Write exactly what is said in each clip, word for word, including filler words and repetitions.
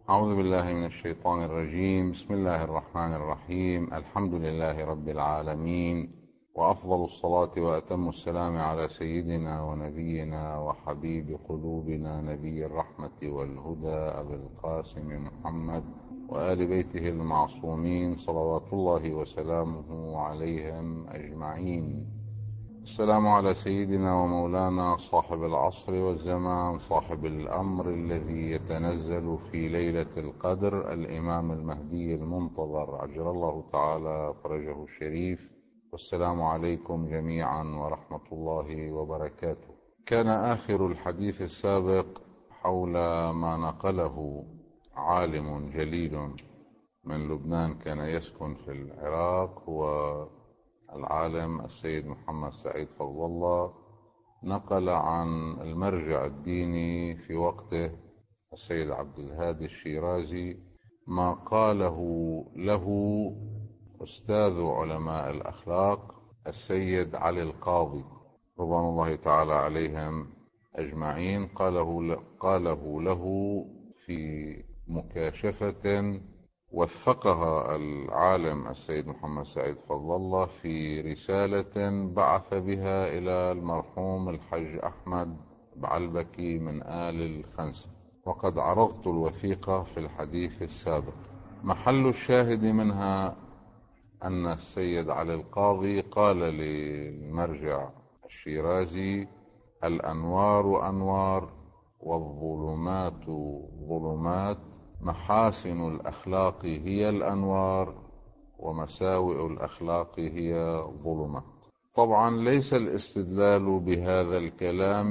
أعوذ بالله من الشيطان الرجيم. بسم الله الرحمن الرحيم. الحمد لله رب العالمين، وأفضل الصلاة وأتم السلام على سيدنا ونبينا وحبيب قلوبنا نبي الرحمة والهدى أبي القاسم محمد وآل بيته المعصومين صلوات الله وسلامه عليهم أجمعين. السلام على سيدنا ومولانا صاحب العصر والزمان، صاحب الأمر الذي يتنزل في ليلة القدر، الإمام المهدي المنتظر عجل الله تعالى فرجه الشريف. والسلام عليكم جميعا ورحمة الله وبركاته. كان آخر الحديث السابق حول ما نقله عالم جليل من لبنان كان يسكن في العراق، و العالم السيد محمد سعيد فضل الله نقل عن المرجع الديني في وقته السيد عبد الهادي الشيرازي ما قاله له أستاذ علماء الأخلاق السيد علي القاضي رضوان الله تعالى عليهم أجمعين. قاله, قاله له في مكاشفة وثقها العالم السيد محمد سعيد فضل الله في رسالة بعث بها إلى المرحوم الحج أحمد بعلبكي من آل الخنسة، وقد عرضت الوثيقة في الحديث السابق. محل الشاهد منها أن السيد علي القاضي قال للمرجع الشيرازي: الأنوار أنوار والظلمات ظلمات، محاسن الأخلاق هي الأنوار ومساوئ الأخلاق هي ظلمات. طبعا ليس الاستدلال بهذا الكلام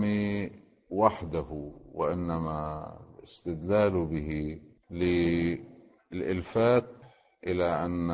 وحده، وإنما الاستدلال به للإلفات إلى أن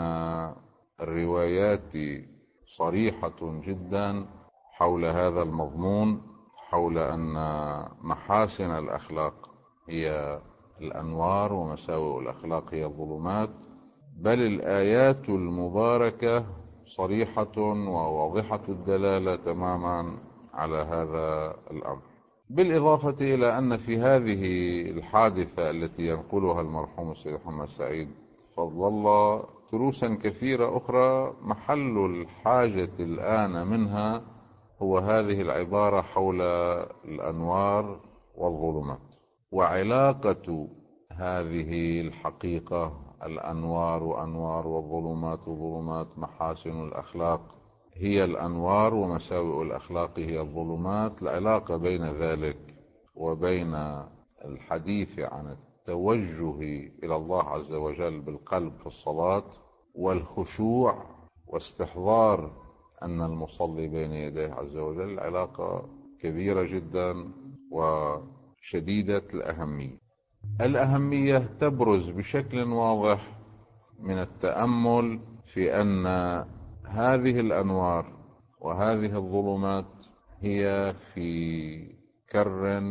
الروايات صريحة جدا حول هذا المضمون، حول أن محاسن الأخلاق هي الأنوار ومساوئ الأخلاق هي الظلمات، بل الآيات المباركة صريحة وواضحة الدلالة تماما على هذا الأمر. بالإضافة إلى أن في هذه الحادثة التي ينقلها المرحوم السيد محمد سعيد فضل الله دروسا كثيرة أخرى، محل الحاجة الآن منها هو هذه العبارة حول الأنوار والظلمات، وعلاقة هذه الحقيقة الأنوار أنوار والظلمات ظلمات، محاسن الأخلاق هي الأنوار ومساوئ الأخلاق هي الظلمات. العلاقة بين ذلك وبين الحديث عن التوجه إلى الله عز وجل بالقلب في الصلاة والخشوع واستحضار أن المصلي بين يديه عز وجل علاقة كبيرة جدا وشديدة الأهمية. الأهمية تبرز بشكل واضح من التأمل في أن هذه الأنوار وهذه الظلمات هي في كر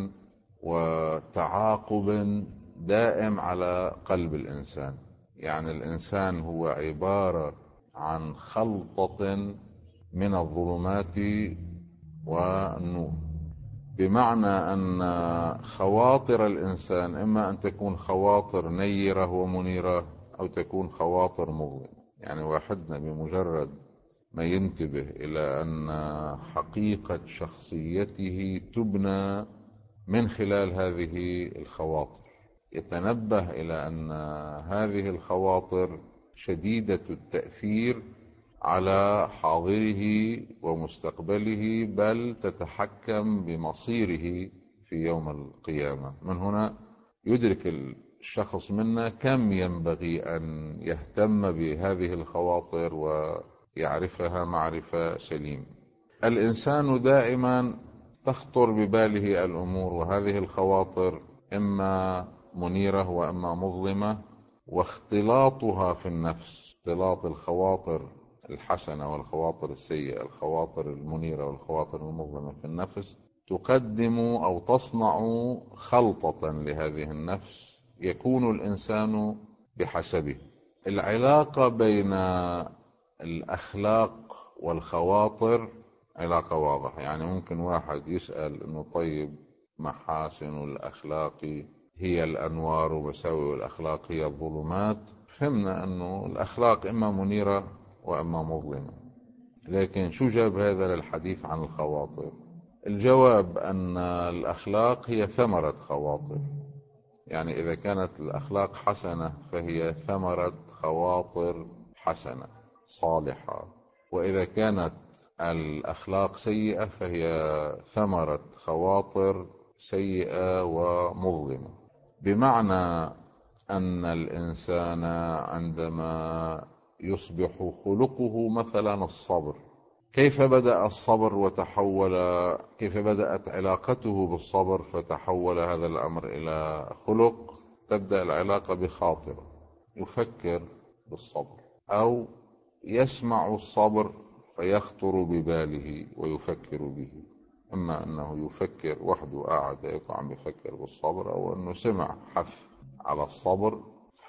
وتعاقب دائم على قلب الإنسان. يعني الإنسان هو عبارة عن خلطة من الظلمات والنور، بمعنى أن خواطر الإنسان إما أن تكون خواطر نيرة ومنيرة أو تكون خواطر مظلمة. يعني واحدنا بمجرد ما ينتبه إلى أن حقيقة شخصيته تبنى من خلال هذه الخواطر، يتنبه إلى أن هذه الخواطر شديدة التأثير على حاضره ومستقبله، بل تتحكم بمصيره في يوم القيامة. من هنا يدرك الشخص منا كم ينبغي أن يهتم بهذه الخواطر ويعرفها معرفة سليمة. الإنسان دائما تخطر بباله الأمور وهذه الخواطر إما منيرة وإما مظلمة، واختلاطها في النفس، اختلاط الخواطر الحسنة والخواطر السيئة، الخواطر المنيرة والخواطر المظلمة في النفس، تقدم أو تصنع خلطة لهذه النفس يكون الإنسان بحسبه. العلاقة بين الأخلاق والخواطر علاقة واضحة. يعني ممكن واحد يسأل إنه طيب محاسن الأخلاق هي الأنوار ومساوئ الأخلاق هي الظلمات، فهمنا أنه الأخلاق إما منيرة وإما مظلمة. لكن شو جاب هذا للحديث عن الخواطر؟ الجواب أن الأخلاق هي ثمرة خواطر. يعني إذا كانت الأخلاق حسنة فهي ثمرة خواطر حسنة صالحة، وإذا كانت الأخلاق سيئة فهي ثمرة خواطر سيئة ومظلمة. بمعنى أن الإنسان عندما يصبح خلقه مثلا الصبر، كيف بدأ الصبر وتحول، كيف بدأت علاقته بالصبر فتحول هذا الأمر إلى خلق؟ تبدأ العلاقة بخاطر، يفكر بالصبر، أو يسمع الصبر فيخطر بباله ويفكر به. إما أنه يفكر وحده قاعد هيك عم يفكر بالصبر، أو أنه سمع حث على الصبر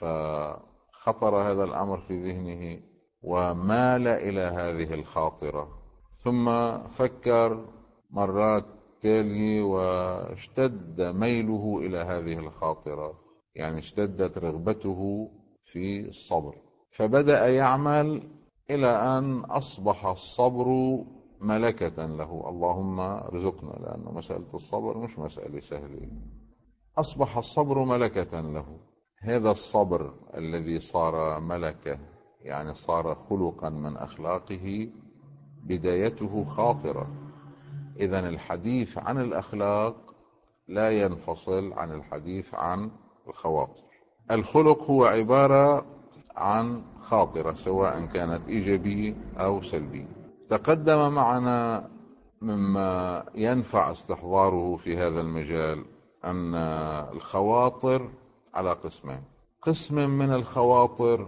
فخطر هذا الأمر في ذهنه ومال إلى هذه الخاطرة، ثم فكر مرات تالية واشتد ميله إلى هذه الخاطرة، يعني اشتدت رغبته في الصبر، فبدأ يعمل إلى أن أصبح الصبر ملكة له. اللهم ارزقنا، لأن مسألة الصبر مش مسألة سهلة. أصبح الصبر ملكة له. هذا الصبر الذي صار ملكة، يعني صار خلقا من أخلاقه، بدايته خاطرة. إذن الحديث عن الأخلاق لا ينفصل عن الحديث عن الخواطر. الخلق هو عبارة عن خاطرة سواء كانت إيجابية أو سلبية. تقدم معنا مما ينفع استحضاره في هذا المجال أن الخواطر على قسمين. قسم من الخواطر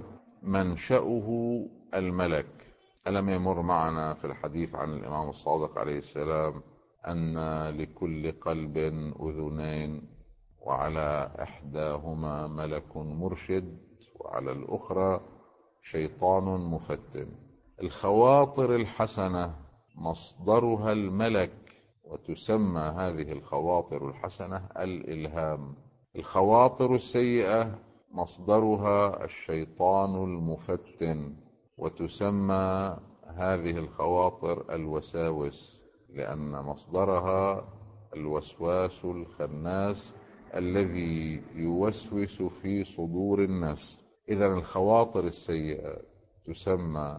منشأه الملك. ألم يمر معنا في الحديث عن الإمام الصادق عليه السلام أن لكل قلب أذنين، وعلى إحداهما ملك مرشد وعلى الأخرى شيطان مفتن. الخواطر الحسنة مصدرها الملك، وتسمى هذه الخواطر الحسنة الإلهام. الخواطر السيئة مصدرها الشيطان المفتن، وتسمى هذه الخواطر الوساوس، لأن مصدرها الوسواس الخناس الذي يوسوس في صدور الناس. إذن الخواطر السيئة تسمى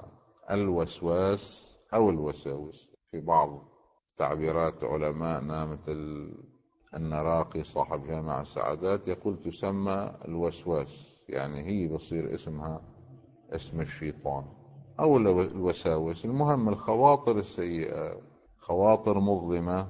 الوسواس أو الوساوس. في بعض تعبيرات علماءنا مثل النراقي صاحب جامع السعادات يقول تسمى الوسواس، يعني هي بصير اسمها اسم الشيطان أو الوساوس. المهم الخواطر السيئة خواطر مظلمة،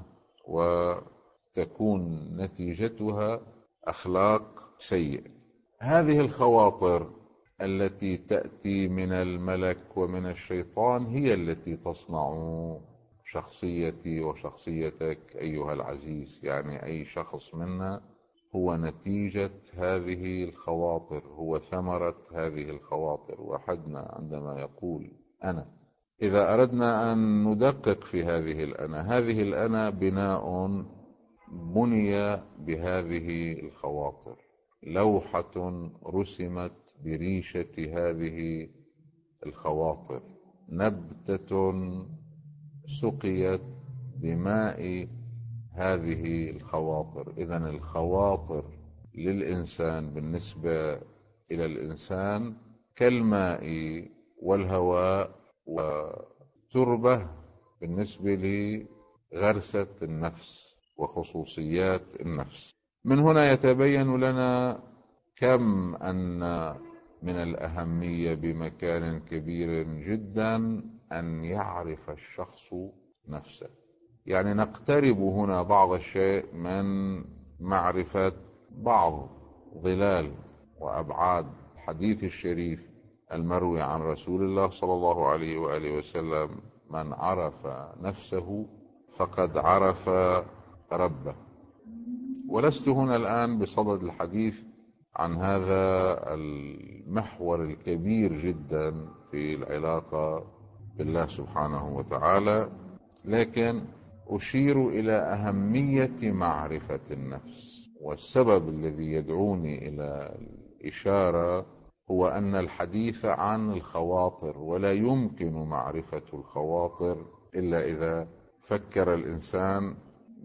وتكون نتيجتها أخلاق سيئة. هذه الخواطر التي تأتي من الملك ومن الشيطان هي التي تصنع شخصيتي وشخصيتك أيها العزيز. يعني أي شخص منا هو نتيجة هذه الخواطر، هو ثمرة هذه الخواطر. وحدنا عندما يقول أنا، إذا أردنا أن ندقق في هذه الأنا، هذه الأنا بناء بني بهذه الخواطر، لوحة رسمت بريشة هذه الخواطر، نبتة سقيت بماء هذه الخواطر. إذن الخواطر للإنسان بالنسبة إلى الإنسان كالماء والهواء والتربة بالنسبة لغرسة النفس وخصوصيات النفس. من هنا يتبين لنا كم أن من الأهمية بمكان كبير جدا أن يعرف الشخص نفسه. يعني نقترب هنا بعض الشيء من معرفة بعض ظلال وأبعاد الحديث الشريف المروي عن رسول الله صلى الله عليه وآله وسلم: من عرف نفسه فقد عرف ربه. ولست هنا الآن بصدد الحديث عن هذا المحور الكبير جدا في العلاقة بالله سبحانه وتعالى، لكن أشير إلى أهمية معرفة النفس والسبب الذي يدعوني إلى الإشارة هو أن الحديث عن الخواطر، ولا يمكن معرفة الخواطر إلا إذا فكر الإنسان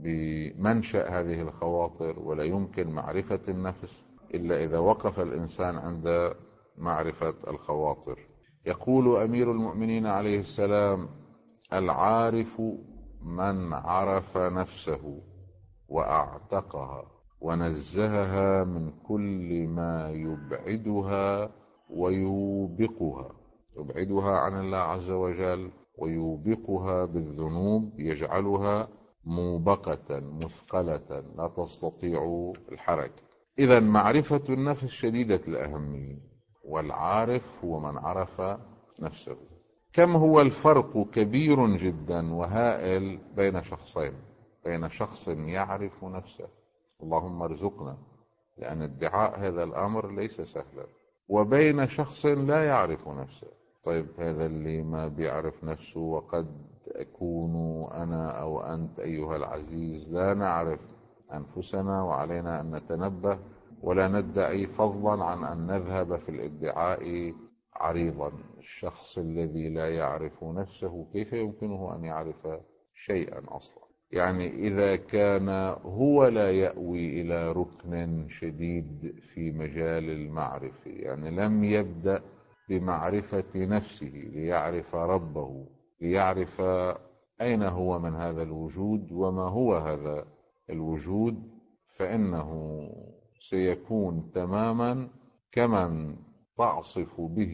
بمنشأ هذه الخواطر، ولا يمكن معرفة النفس إلا إذا وقف الإنسان عند معرفة الخواطر. يقول أمير المؤمنين عليه السلام: العارف من عرف نفسه وأعتقها ونزهها من كل ما يبعدها ويوبقها يبعدها عن الله عز وجل، ويوبقها بالذنوب، يجعلها موبقة مثقلة لا تستطيع الحركة. إذن معرفة النفس شديدة الأهمية، والعارف هو من عرف نفسه. كم هو الفرق كبير جدا وهائل بين شخصين، بين شخص يعرف نفسه، اللهم ارزقنا، لأن ادعاء هذا الأمر ليس سهلا، وبين شخص لا يعرف نفسه. طيب هذا اللي ما بيعرف نفسه، وقد أكون أنا أو أنت أيها العزيز لا نعرف أنفسنا، وعلينا أن نتنبه ولا ندعي، فضلا عن أن نذهب في الادعاء عريضا. الشخص الذي لا يعرف نفسه كيف يمكنه أن يعرف شيئا أصلا؟ يعني إذا كان هو لا يأوي إلى ركن شديد في مجال المعرفة، يعني لم يبدأ بمعرفة نفسه ليعرف ربه، ليعرف أين هو من هذا الوجود وما هو هذا الوجود، فإنه سيكون تماما كمن تعصف به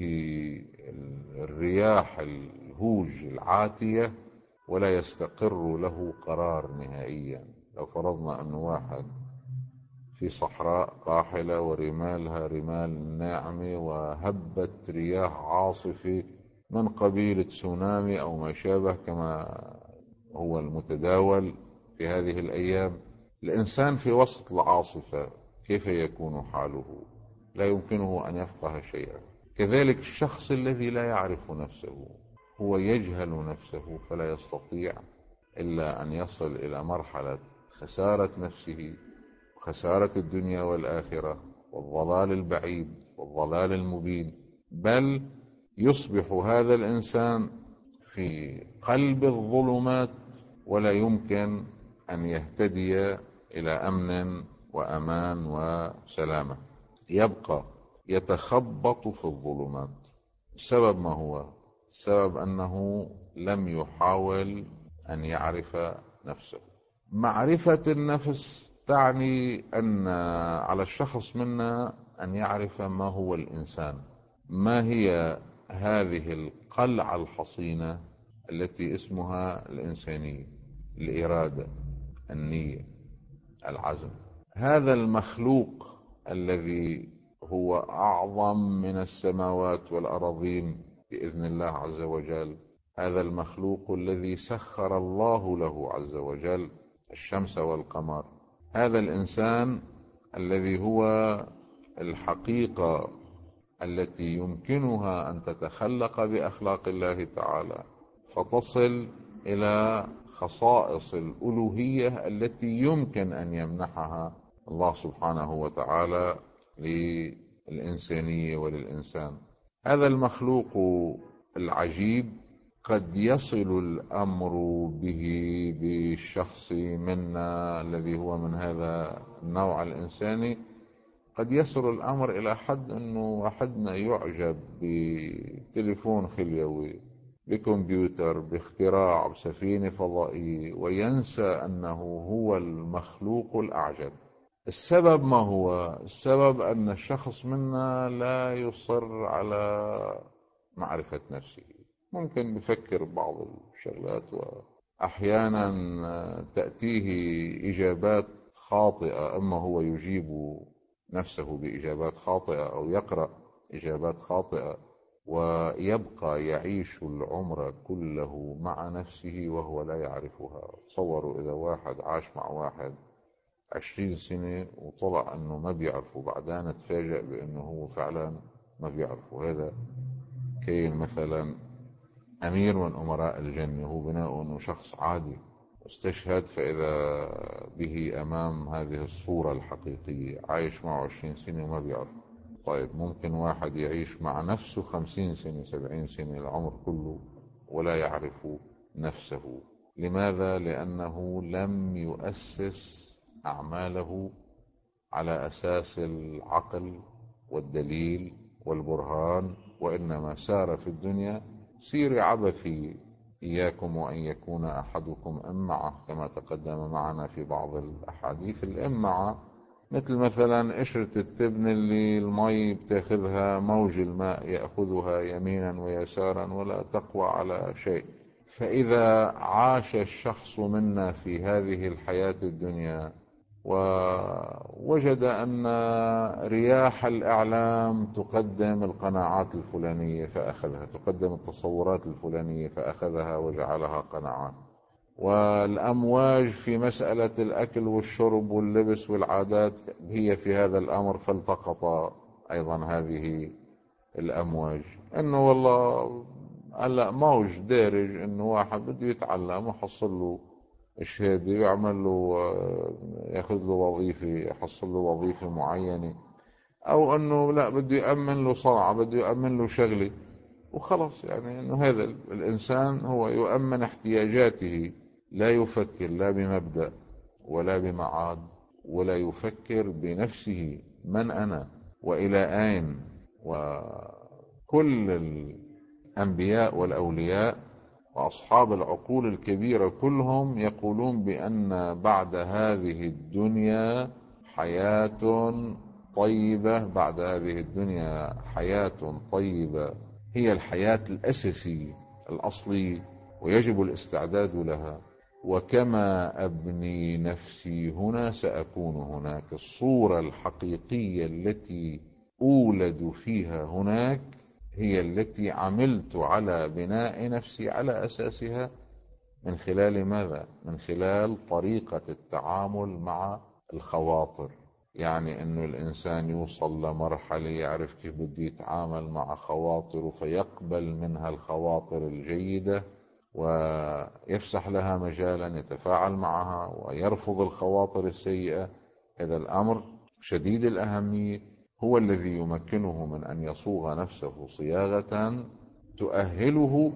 الرياح الهوج العاتية ولا يستقر له قرار نهائيا. لو فرضنا أن واحد في صحراء قاحلة ورمالها رمال ناعمة، وهبت رياح عاصفة من قبيل تسونامي أو ما شابه كما هو المتداول في هذه الأيام، الإنسان في وسط العاصفة كيف يكون حاله؟ لا يمكنه أن يفقه شيئا. كذلك الشخص الذي لا يعرف نفسه هو يجهل نفسه، فلا يستطيع إلا أن يصل إلى مرحلة خسارة نفسه، خسارة الدنيا والآخرة، والضلال البعيد والضلال المبين، بل يصبح هذا الإنسان في قلب الظلمات ولا يمكن أن يهتدي إلى أمن وأمان وسلامة، يبقى يتخبط في الظلمات. السبب ما هو؟ السبب أنه لم يحاول أن يعرف نفسه. معرفة النفس تعني أن على الشخص منا أن يعرف ما هو الإنسان، ما هي هذه القلعة الحصينة التي اسمها الإنسانية، الإرادة، النية، العزم. هذا المخلوق الذي هو أعظم من السماوات والأراضين بإذن الله عز وجل، هذا المخلوق الذي سخر الله له عز وجل الشمس والقمر، هذا الإنسان الذي هو الحقيقة التي يمكنها أن تتخلق بأخلاق الله تعالى فتصل إلى خصائص الألوهية التي يمكن أن يمنحها الله سبحانه وتعالى للإنسانية وللإنسان. هذا المخلوق العجيب قد يصل الأمر به بالشخص منا الذي هو من هذا النوع الإنساني، قد يصل الأمر إلى حد أنه أحدنا يعجب بتليفون خليوي، بكمبيوتر، باختراع، بسفينة فضائية، وينسى أنه هو المخلوق الأعجب. السبب ما هو؟ السبب أن الشخص منا لا يصر على معرفة نفسه. ممكن بفكر بعض الشغلات، وأحيانا تأتيه إجابات خاطئة، أما هو يجيب نفسه بإجابات خاطئة أو يقرأ إجابات خاطئة، ويبقى يعيش العمر كله مع نفسه وهو لا يعرفها. تصوروا إذا واحد عاش مع واحد عشرين سنة وطلع أنه ما بيعرفه، بعدين تفاجأ بأنه هو فعلا ما بيعرفه. هذا كاين مثلا أمير من أمراء الجنة، هو بناء أنه شخص عادي استشهد فإذا به أمام هذه الصورة الحقيقية، عايش معه عشرين سنة وما بيعرف. طيب ممكن واحد يعيش مع نفسه خمسين سنة سبعين سنة العمر كله ولا يعرف نفسه. لماذا؟ لأنه لم يؤسس أعماله على أساس العقل والدليل والبرهان، وإنما سار في الدنيا سير عبثي. إياكم وأن يكون أحدكم أمعة، كما تقدم معنا في بعض الأحاديث. الأمعة مثل مثلا قشرة التبن اللي المي بتاخذها، موج الماء يأخذها يمينا ويسارا ولا تقوى على شيء. فإذا عاش الشخص منا في هذه الحياة الدنيا ووجد أن رياح الإعلام تقدم القناعات الفلانية فأخذها، تقدم التصورات الفلانية فأخذها وجعلها قناعات، والأمواج في مسألة الأكل والشرب واللبس والعادات هي في هذا الأمر، فالتقط أيضا هذه الأمواج. أنه والله هلا موج دارج أنه واحد بده يتعلم وحصل له الشهادة يعمل له، ياخذ له وظيفة، يحصل له وظيفة معينة، أو أنه لا بده يأمن له صنعة، بده يأمن له شغلة وخلص. يعني أنه هذا الإنسان هو يؤمن احتياجاته، لا يفكر لا بمبدأ ولا بمعاد، ولا يفكر بنفسه من أنا وإلى أين. وكل الأنبياء والأولياء وأصحاب العقول الكبيرة كلهم يقولون بأن بعد هذه الدنيا حياة طيبة، بعد هذه الدنيا حياة طيبة هي الحياة الأساسية الأصلية، ويجب الاستعداد لها. وكما أبني نفسي هنا سأكون هناك. الصورة الحقيقية التي أولد فيها هناك هي التي عملت على بناء نفسي على أساسها. من خلال ماذا؟ من خلال طريقة التعامل مع الخواطر. يعني أنه الإنسان يوصل لمرحلة يعرف كيف بده يتعامل مع خواطره، فيقبل منها الخواطر الجيدة ويفسح لها مجالا يتفاعل معها، ويرفض الخواطر السيئة. هذا الأمر شديد الأهمية، هو الذي يمكنه من أن يصوغ نفسه صياغة تؤهله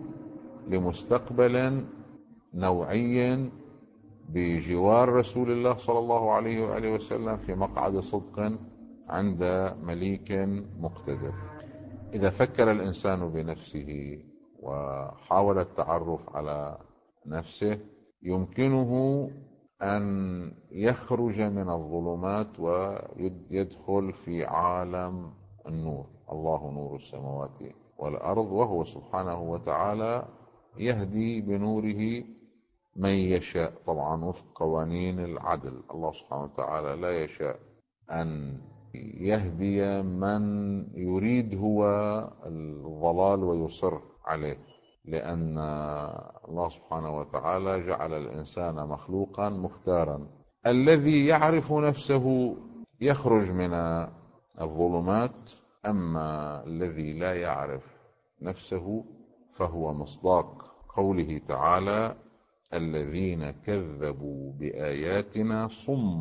لمستقبل نوعي بجوار رسول الله صلى الله عليه وآله وسلم في مقعد صدق عند مليك مقتدر. إذا فكر الإنسان بنفسه وحاول التعرف على نفسه يمكنه أن يخرج من الظلمات ويدخل في عالم النور. الله نور السماوات والأرض، وهو سبحانه وتعالى يهدي بنوره من يشاء، طبعا وفق قوانين العدل. الله سبحانه وتعالى لا يشاء أن يهدي من يريد هو الضلال ويصر عليه، لأن الله سبحانه وتعالى جعل الإنسان مخلوقا مختارا. الذي يعرف نفسه يخرج من الظلمات، أما الذي لا يعرف نفسه فهو مصداق قوله تعالى: الذين كذبوا بآياتنا صم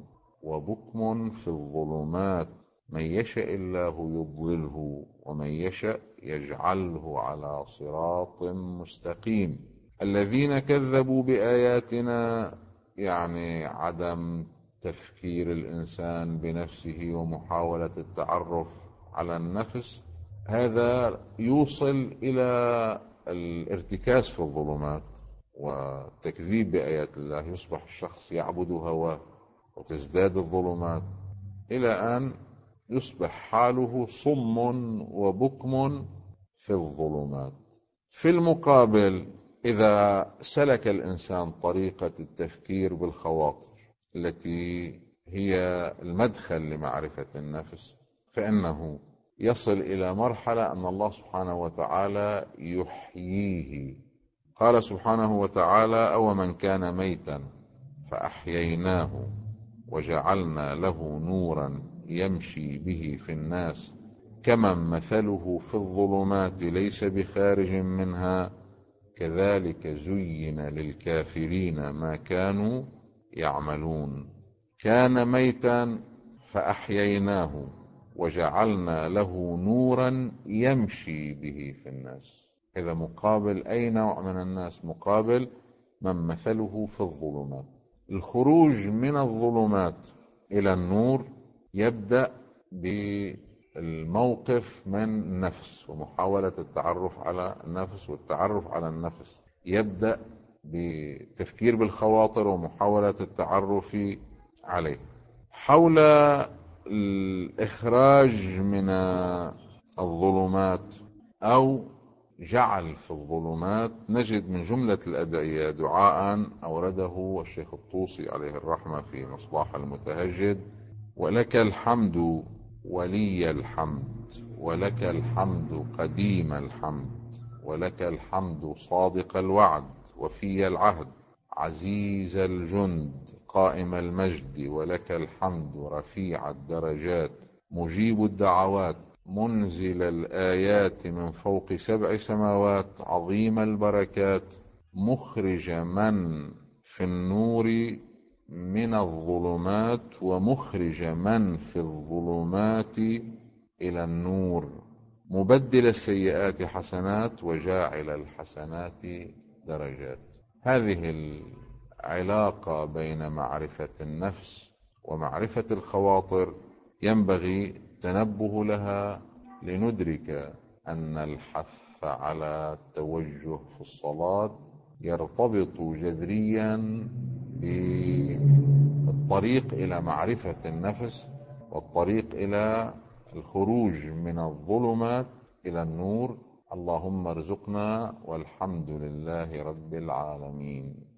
وبكم في الظلمات من يشاء الله يضلله ومن يشاء يجعله على صراط مستقيم. الذين كذبوا بآياتنا يعني عدم تفكير الإنسان بنفسه ومحاولة التعرف على النفس، هذا يوصل إلى الارتكاز في الظلمات والتكذيب بآيات الله. يصبح الشخص يعبد هواه وتزداد الظلمات إلى أن يصبح حاله صم وبكم في الظلمات. في المقابل، إذا سلك الإنسان طريقة التفكير بالخواطر التي هي المدخل لمعرفة النفس، فإنه يصل إلى مرحلة أن الله سبحانه وتعالى يحييه. قال سبحانه وتعالى: أو من كان ميتا فأحييناه وجعلنا له نورا يمشي به في الناس كمن مثله في الظلمات ليس بخارج منها كذلك زين للكافرين ما كانوا يعملون. كان ميتا فأحييناه وجعلنا له نورا يمشي به في الناس. إذا مقابل أي نوع من الناس؟ مقابل من مثله في الظلمات. الخروج من الظلمات إلى النور يبدأ بالموقف من النفس ومحاولة التعرف على النفس، والتعرف على النفس يبدأ بالتفكير بالخواطر ومحاولة التعرف عليه. حول الإخراج من الظلمات أو جعل في الظلمات، نجد من جملة الأدعية دعاء أورده الشيخ الطوسي عليه الرحمة في مصباح المتهجد: ولك الحمد ولي الحمد، ولك الحمد قديم الحمد، ولك الحمد صادق الوعد وفي العهد، عزيز الجند قائم المجد، ولك الحمد رفيع الدرجات مجيب الدعوات منزل الآيات من فوق سبع سماوات عظيم البركات، مخرج من في النور من الظلمات ومخرج من في الظلمات إلى النور، مبدل السيئات حسنات وجاعل الحسنات درجات. هذه العلاقة بين معرفة النفس ومعرفة الخواطر ينبغي التنبه لها، لندرك أن الحث على التوجه في الصلاة يرتبط جذريا بالطريق إلى معرفة النفس والطريق إلى الخروج من الظلمات إلى النور. اللهم ارزقنا، والحمد لله رب العالمين.